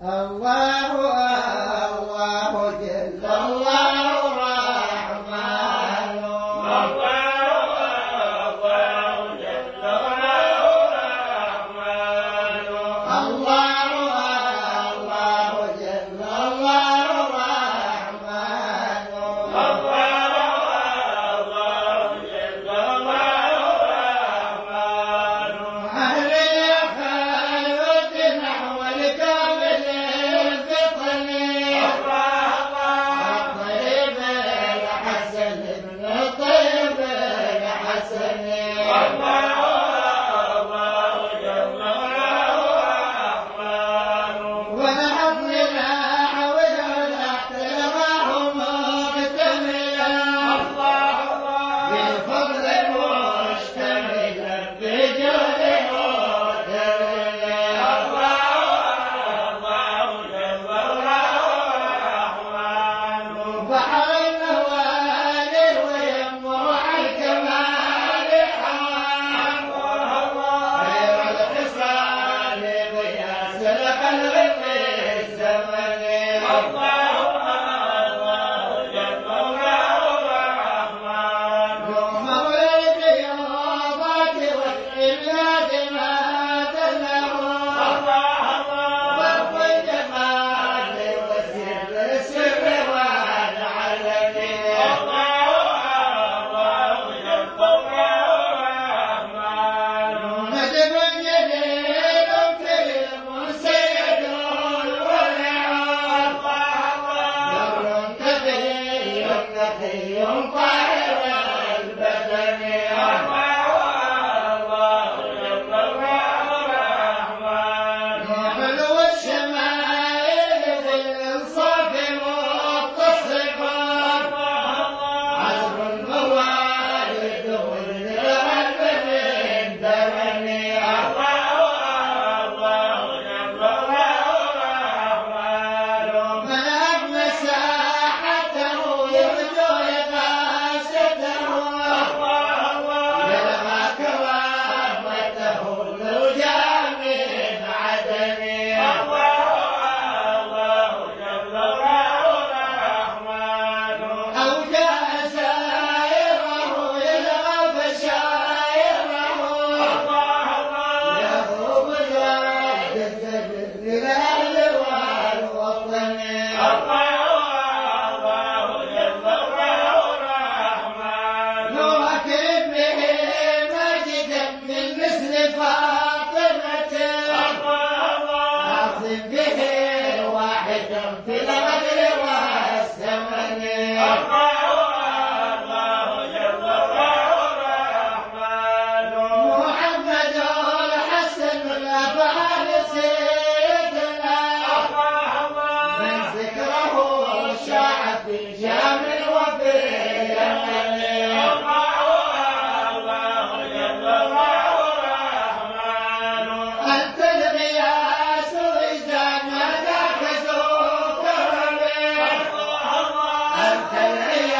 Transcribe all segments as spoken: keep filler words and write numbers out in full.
الله الله جل الله الرحمن الله الله جل الله الرحمن الله الله جل الله الرحمن الله الله جل الله الرحمن أهل الخيرة نحو الكامل الفطن الطيب الحسن ابن الطيب الحسن الله الله جل الله الرحمن ونحن نحو الاحترام مكتملا الله بالفضل مشتملا بجود مكتملا الله جل الرحمن بحر النوال وينبع الكمال حوام غير الحصان بياس القلب في الزمن الله جل الرحمن مولى الرياضات والإمداد ما تنه وفي الجمال وسر السر والعلم الله جل الرحمن نجم جليل كريم سيد الولع نور تقي نقي طاهر البدن الله جل الرحمن حلو الشمائل بالإنصاف متصفا عذب الموالد والذهب من دمن الله جل الرحمن من أبنى ساحته يرجو إغاثته يلغى كرامته لو جاء من عدم الله جل الرحمن أو جاء سائره يلغى بشائره يهوب ذات الزبر للأهل والوطن الله جل الرحمن لو أكرم به ماجدا من مثل فاطمة أعظم به واحدا في الغدر والثمن الله جل الرحمن محمد الحسن الأفعال سيدنا من ذكره شاع في شام وفي يمن الله جل الرحمن أنت الغياث إذا ناداك ذو كرم أنت العياذ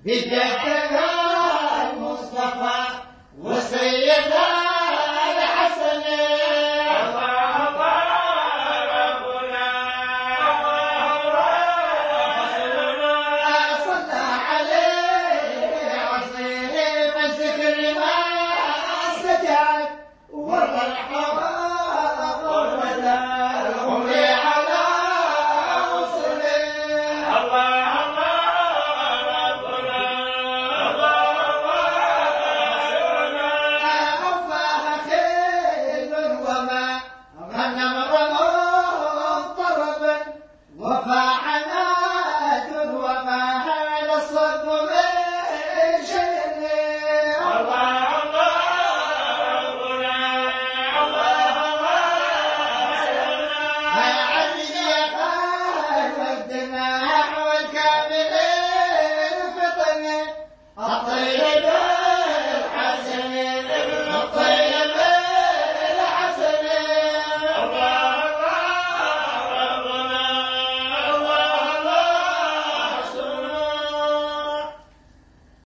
بجدك